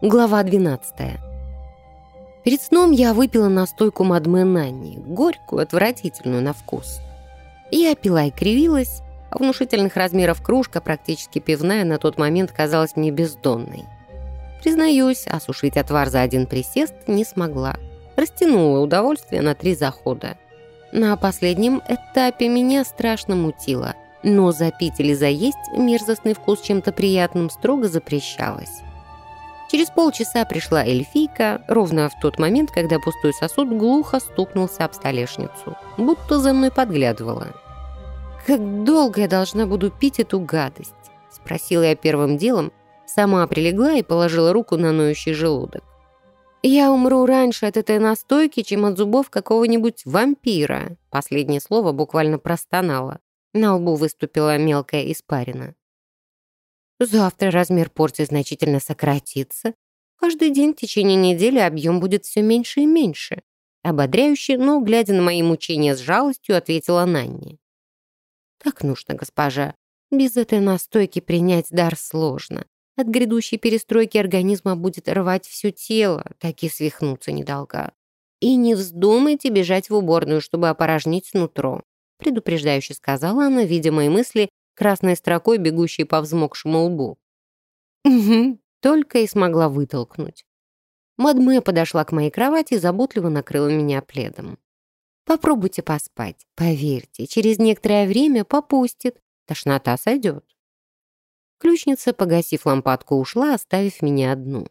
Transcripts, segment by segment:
Глава 12. Перед сном я выпила настойку Мадме Нанни, горькую, отвратительную на вкус. Я пила и кривилась, а внушительных размеров кружка, практически пивная, на тот момент казалась мне бездонной. Признаюсь, осушить отвар за один присест не смогла. Растянула удовольствие на 3 захода. На последнем этапе меня страшно мутило, но запить или заесть мерзостный вкус чем-то приятным строго запрещалось. Через полчаса пришла эльфийка, ровно в тот момент, когда пустой сосуд глухо стукнулся об столешницу, будто за мной подглядывала. «Как долго я должна буду пить эту гадость?» — спросила я первым делом, сама прилегла и положила руку на ноющий желудок. «Я умру раньше от этой настойки, чем от зубов какого-нибудь вампира», — последнее слово буквально простонало. На лбу выступила мелкая испарина. «Завтра размер порции значительно сократится. Каждый день в течение недели объем будет все меньше и меньше». Ободряюще, но, глядя на мои мучения с жалостью, ответила Нанни. «Так нужно, госпожа. Без этой настойки принять дар сложно. От грядущей перестройки организма будет рвать все тело, так и свихнуться недолга. И не вздумайте бежать в уборную, чтобы опорожнить нутро», предупреждающе сказала она, видя мои мысли, красной строкой, бегущей по взмокшему лбу. «Угу», только и смогла вытолкнуть. Мадме подошла к моей кровати и заботливо накрыла меня пледом. «Попробуйте поспать. Поверьте, через некоторое время попустит. Тошнота сойдет». Ключница, погасив лампадку, ушла, оставив меня одну.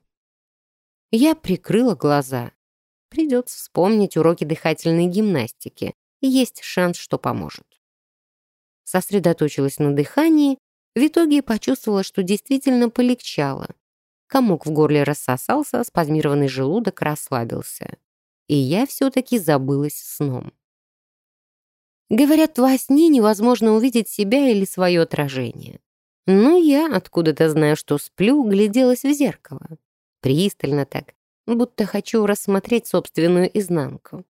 Я прикрыла глаза. Придется вспомнить уроки дыхательной гимнастики. Есть шанс, что поможет. Сосредоточилась на дыхании, в итоге почувствовала, что действительно полегчало. Комок в горле рассосался, спазмированный желудок расслабился. И я все-таки забылась сном. Говорят, во сне невозможно увидеть себя или свое отражение. Но я, откуда-то знаю, что сплю, гляделась в зеркало. Пристально так, будто хочу рассмотреть собственную изнанку.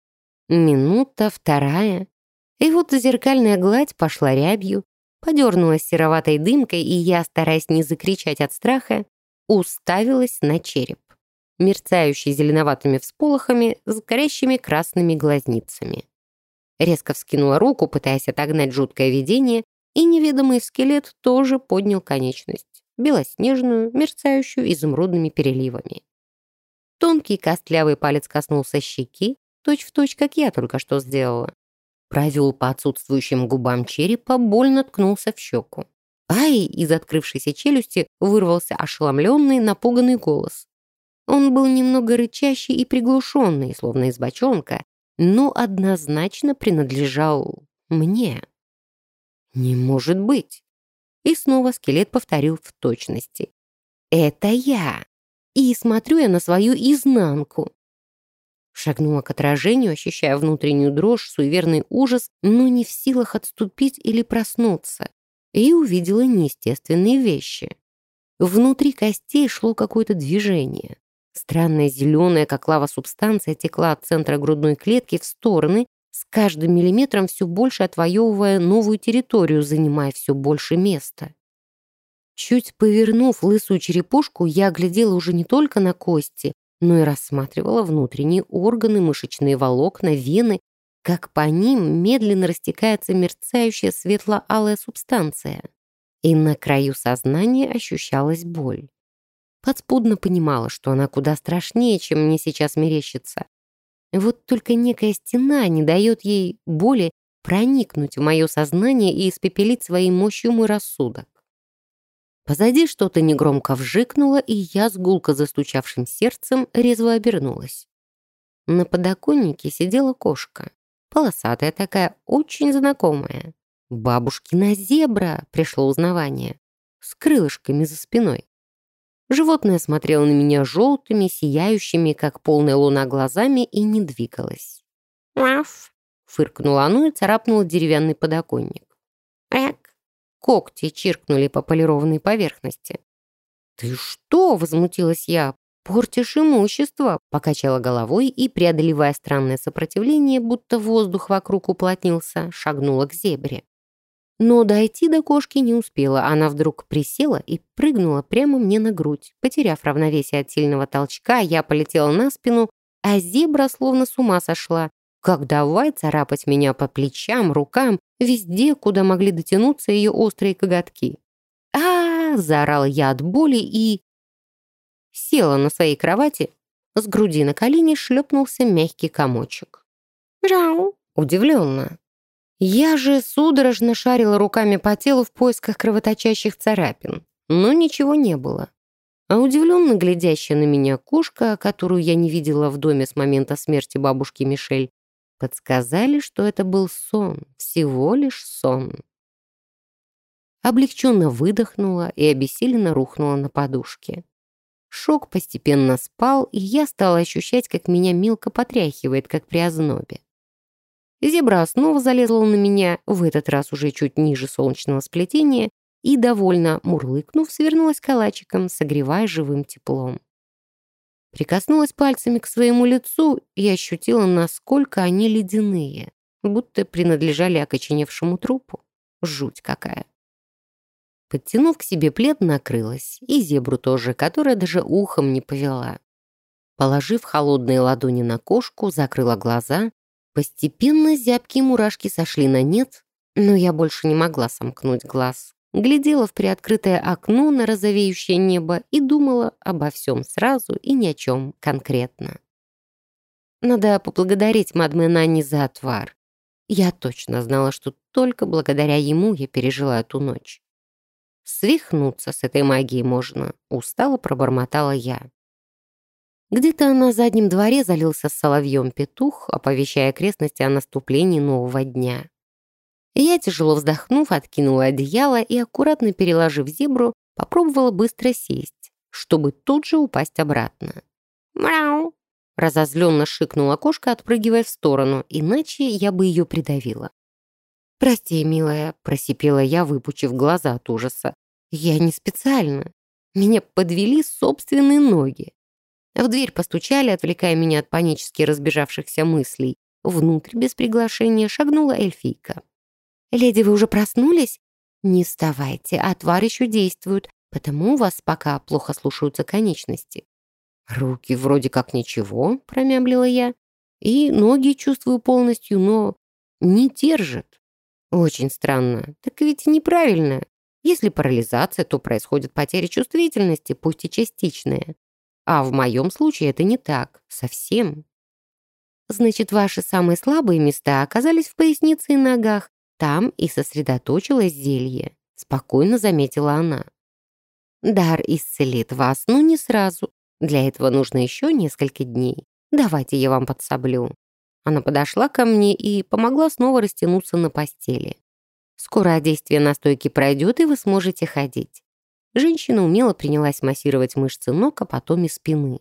Минута, вторая. И вот зеркальная гладь пошла рябью, подернулась сероватой дымкой, и я, стараясь не закричать от страха, уставилась на череп, мерцающий зеленоватыми всполохами с горящими красными глазницами. Резко вскинула руку, пытаясь отогнать жуткое видение, и неведомый скелет тоже поднял конечность, белоснежную, мерцающую изумрудными переливами. Тонкий костлявый палец коснулся щеки, точь-в-точь, как я только что сделала. Провел по отсутствующим губам черепа, больно ткнулся в щеку. «Ай!» из открывшейся челюсти вырвался ошеломленный, напуганный голос. Он был немного рычащий и приглушенный, словно из бочонка, но однозначно принадлежал мне. «Не может быть!» И снова скелет повторил в точности. «Это я! И смотрю я на свою изнанку!» Шагнула к отражению, ощущая внутреннюю дрожь, суеверный ужас, но не в силах отступить или проснуться, и увидела неестественные вещи. Внутри костей шло какое-то движение. Странная зеленая, как лава, субстанция текла от центра грудной клетки в стороны, с каждым миллиметром все больше отвоевывая новую территорию, занимая все больше места. Чуть повернув лысую черепушку, я глядела уже не только на кости, но и рассматривала внутренние органы, мышечные волокна, вены, как по ним медленно растекается мерцающая светло-алая субстанция. И на краю сознания ощущалась боль. Подспудно понимала, что она куда страшнее, чем мне сейчас мерещится. Вот только некая стена не дает ей боли проникнуть в мое сознание и испепелить своей мощью мой рассудок. Позади что-то негромко вжикнуло, и я с гулко застучавшим сердцем резво обернулась. На подоконнике сидела кошка. Полосатая такая, очень знакомая. «Бабушкина зебра!» — пришло узнавание. С крылышками за спиной. Животное смотрело на меня желтыми, сияющими, как полная луна, глазами и не двигалось. «Мяф!» — фыркнуло оно и царапнуло деревянный подоконник. «Эк!» Когти чиркнули по полированной поверхности. «Ты что?» — возмутилась я. «Портишь имущество!» — покачала головой и, преодолевая странное сопротивление, будто воздух вокруг уплотнился, шагнула к зебре. Но дойти до кошки не успела. Она вдруг присела и прыгнула прямо мне на грудь. Потеряв равновесие от сильного толчка, я полетела на спину, а зебра словно с ума сошла. Как давай царапать меня по плечам, рукам, везде, куда могли дотянуться ее острые коготки. Заорала я от боли и села на своей кровати. С груди на колени шлепнулся мягкий комочек. «Мяу!» Удивленно. Я же судорожно шарила руками по телу в поисках кровоточащих царапин, но ничего не было. А удивленно глядящая на меня кошка, которую я не видела в доме с момента смерти бабушки Мишель, подсказали, что это был сон, всего лишь сон. Облегченно выдохнула и обессиленно рухнула на подушке. Шок постепенно спал, и я стала ощущать, как меня мелко потряхивает, как при ознобе. Зебра снова залезла на меня, в этот раз уже чуть ниже солнечного сплетения, и, довольно мурлыкнув, свернулась калачиком, согревая живым теплом. Прикоснулась пальцами к своему лицу и ощутила, насколько они ледяные, будто принадлежали окоченевшему трупу. Жуть какая. Подтянув к себе плед, накрылась, и зебру тоже, которая даже ухом не повела. Положив холодные ладони на кошку, закрыла глаза. Постепенно зябкие мурашки сошли на нет, но я больше не могла сомкнуть глаз. Глядела в приоткрытое окно на розовеющее небо и думала обо всем сразу и ни о чем конкретно. Надо поблагодарить мадмен Анни за отвар. Я точно знала, что только благодаря ему я пережила эту ночь. Свихнуться с этой магией можно, устало пробормотала я. Где-то на заднем дворе залился соловьем петух, оповещая окрестности о наступлении нового дня. Я, тяжело вздохнув, откинула одеяло и, аккуратно переложив зебру, попробовала быстро сесть, чтобы тут же упасть обратно. «Мяу!» — разозленно шикнула кошка, отпрыгивая в сторону, иначе я бы ее придавила. «Прости, милая», — просипела я, выпучив глаза от ужаса. «Я не специально. Меня подвели собственные ноги». В дверь постучали, отвлекая меня от панически разбежавшихся мыслей. Внутрь без приглашения шагнула эльфийка. «Леди, вы уже проснулись? Не вставайте, отвар еще действует, потому у вас пока плохо слушаются конечности». «Руки вроде как ничего», — промямлила я. «И ноги чувствую полностью, но не держат». «Очень странно. Так ведь неправильно. Если парализация, то происходит потеря чувствительности, пусть и частичная. А в моем случае это не так. Совсем. Значит, ваши самые слабые места оказались в пояснице и ногах. Там и сосредоточилось зелье», — спокойно заметила она. «Дар исцелит вас, но не сразу. Для этого нужно еще несколько дней. Давайте я вам подсоблю». Она подошла ко мне и помогла снова растянуться на постели. «Скоро действие настойки пройдет, и вы сможете ходить». Женщина умело принялась массировать мышцы ног, а потом и спины.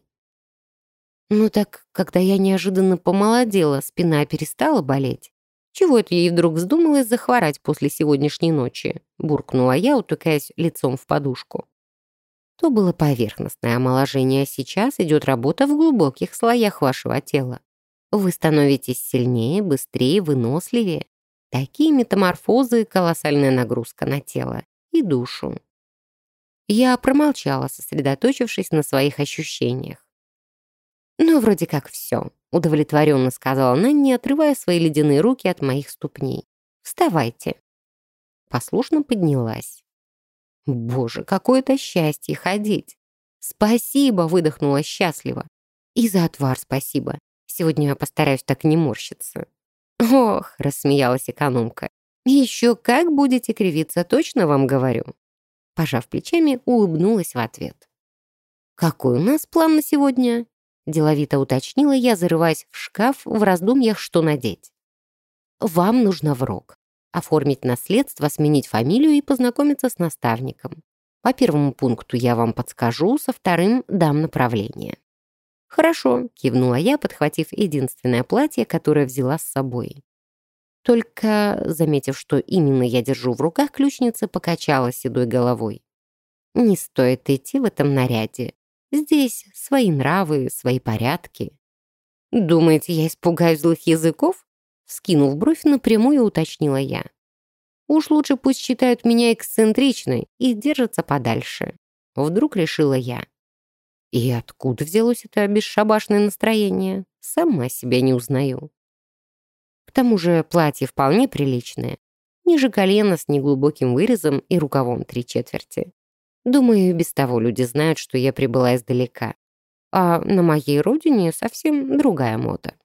Ну так, когда я неожиданно помолодела, спина перестала болеть. Чего это ей вдруг вздумалось захворать после сегодняшней ночи? Буркнула я, утыкаясь лицом в подушку. То было поверхностное омоложение, а сейчас идет работа в глубоких слоях вашего тела. Вы становитесь сильнее, быстрее, выносливее. Такие метаморфозы — колоссальная нагрузка на тело и душу. Я промолчала, сосредоточившись на своих ощущениях. «Ну, вроде как все», — удовлетворенно сказала она, не отрывая свои ледяные руки от моих ступней. «Вставайте». Послушно поднялась. «Боже, какое-то счастье ходить!» «Спасибо!» — выдохнула счастливо. «И за отвар спасибо. Сегодня я постараюсь так не морщиться». «Ох!» — рассмеялась экономка. «Еще как будете кривиться, точно вам говорю». Пожав плечами, улыбнулась в ответ. «Какой у нас план на сегодня?» Деловито уточнила я, зарываясь в шкаф в раздумьях, что надеть. «Вам нужно в Рог. Оформить наследство, сменить фамилию и познакомиться с наставником. По первому пункту я вам подскажу, со вторым дам направление». «Хорошо», — кивнула я, подхватив единственное платье, которое взяла с собой. Только, заметив, что именно я держу в руках, ключница покачала седой головой. «Не стоит идти в этом наряде. Здесь свои нравы, свои порядки». «Думаете, я испугаюсь злых языков?» Вскинув бровь, напрямую уточнила я. Уж лучше пусть считают меня эксцентричной и держатся подальше. Вдруг решила я. И откуда взялось это бесшабашное настроение? Сама себя не узнаю. К тому же платье вполне приличное. Ниже колена с неглубоким вырезом и рукавом 3/4. Думаю, и без того люди знают, что я прибыла издалека. А на моей родине совсем другая мода.